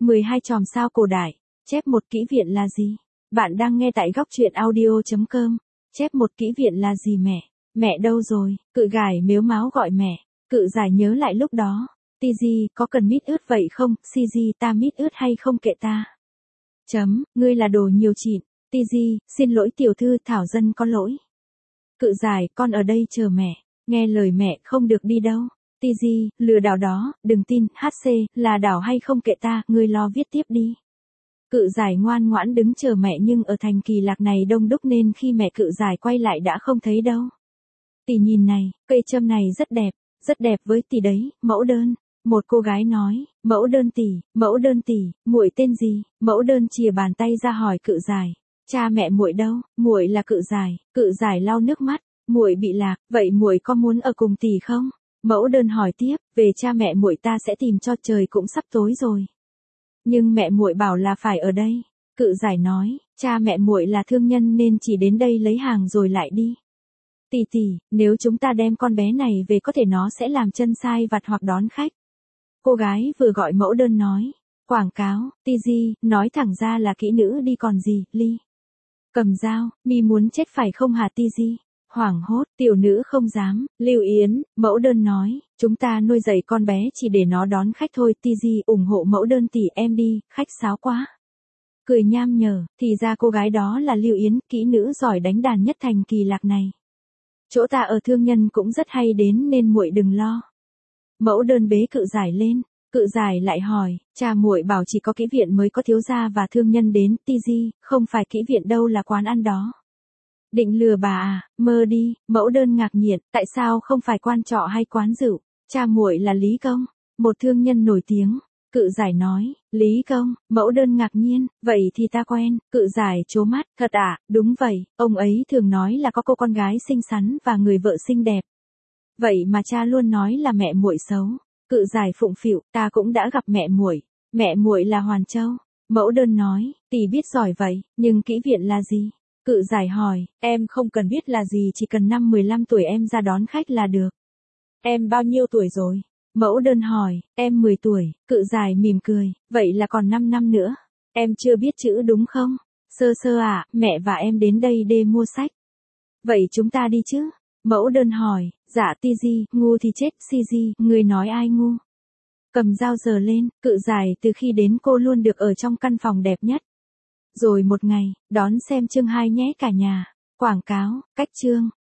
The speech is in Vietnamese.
12 chòm sao cổ đại. Chép một kỹ viện là gì? Bạn đang nghe tại góc truyện audio.com. Chép một kỹ viện là gì mẹ? Mẹ đâu rồi? Cự gải mếu máo gọi mẹ. Cự giải nhớ lại lúc đó. Tigi, có cần mít ướt vậy không? Cg, ta mít ướt hay không kệ ta. Ngươi là đồ nhiều chịn. Tigi, xin lỗi tiểu thư, Thảo dân có lỗi. Cự giải, con ở đây chờ mẹ. Nghe lời mẹ, không được đi đâu. Tigi, lừa đảo đó, đừng tin, HC, là đảo hay không kệ ta, ngươi lo viết tiếp đi. Cự giải ngoan ngoãn đứng chờ mẹ nhưng ở thành Kỳ Lạc này đông đúc nên khi mẹ cự giải quay lại đã không thấy đâu. Tỷ nhìn này, cây châm này rất đẹp với tỷ đấy, mẫu đơn. Một cô gái nói, mẫu đơn tỷ, muội tên gì? Mẫu đơn chìa bàn tay ra hỏi cự giải, cha mẹ muội đâu? Muội là cự giải lau nước mắt, muội bị lạc, vậy muội có muốn ở cùng tỷ không? Mẫu đơn hỏi tiếp, về cha mẹ muội ta sẽ tìm cho, trời cũng sắp tối rồi. Nhưng mẹ muội bảo là phải ở đây. Cự giải nói, cha mẹ muội là thương nhân nên chỉ đến đây lấy hàng rồi lại đi. Tỷ, nếu chúng ta đem con bé này về có thể nó sẽ làm chân sai vặt hoặc đón khách. Cô gái vừa gọi mẫu đơn nói, quảng cáo, Tigi, nói thẳng ra là kỹ nữ đi còn gì, Ly. Cầm dao, mi muốn chết phải không hả Tigi? Hoảng hốt, tiểu nữ không dám. Lưu Yến, mẫu đơn nói, chúng ta nuôi dạy con bé chỉ để nó đón khách thôi. Tigi ủng hộ mẫu đơn tỷ, em đi, khách sáo quá. Cười nham nhở, thì ra cô gái đó là Lưu Yến, kỹ nữ giỏi đánh đàn nhất thành Kỳ Lạc này. Chỗ ta ở thương nhân cũng rất hay đến nên muội đừng lo. Mẫu đơn bế cự giải lên, cự giải lại hỏi, cha muội bảo chỉ có kỹ viện mới có thiếu gia và thương nhân đến. Tigi, không phải kỹ viện đâu, là quán ăn đó. Định lừa bà à? Mơ đi. Mẫu đơn ngạc nhiên, tại sao không phải quan trọ hay quán rượu? Cha muội là Lý Công, một thương nhân nổi tiếng. Cự giải nói, Lý Công. Mẫu đơn ngạc nhiên, vậy thì ta quen. Cự giải trố mắt, thật à? Đúng vậy, ông ấy thường nói là có cô con gái xinh xắn và người vợ xinh đẹp. Vậy mà cha luôn nói là mẹ muội xấu. Cự giải phụng phịu, ta cũng đã gặp mẹ muội là Hoàn Châu. Mẫu đơn nói, tỷ biết giỏi vậy, nhưng kỹ viện là gì? Cự giải hỏi, em không cần biết là gì, chỉ cần năm 15 tuổi em ra đón khách là được. Em bao nhiêu tuổi rồi? Mẫu đơn hỏi, em 10 tuổi. Cự giải mỉm cười, vậy là còn 5 năm nữa. Em chưa biết chữ đúng không? Sơ à, mẹ và em đến đây để mua sách. Vậy chúng ta đi chứ? Mẫu đơn hỏi, dạ Tigi, ngu thì chết, Cg, người nói ai ngu? Cầm dao giờ lên, cự giải từ khi đến cô luôn được ở trong căn phòng đẹp nhất. Rồi một ngày, đón xem chương 2 nhé cả nhà. Quảng cáo, cách chương.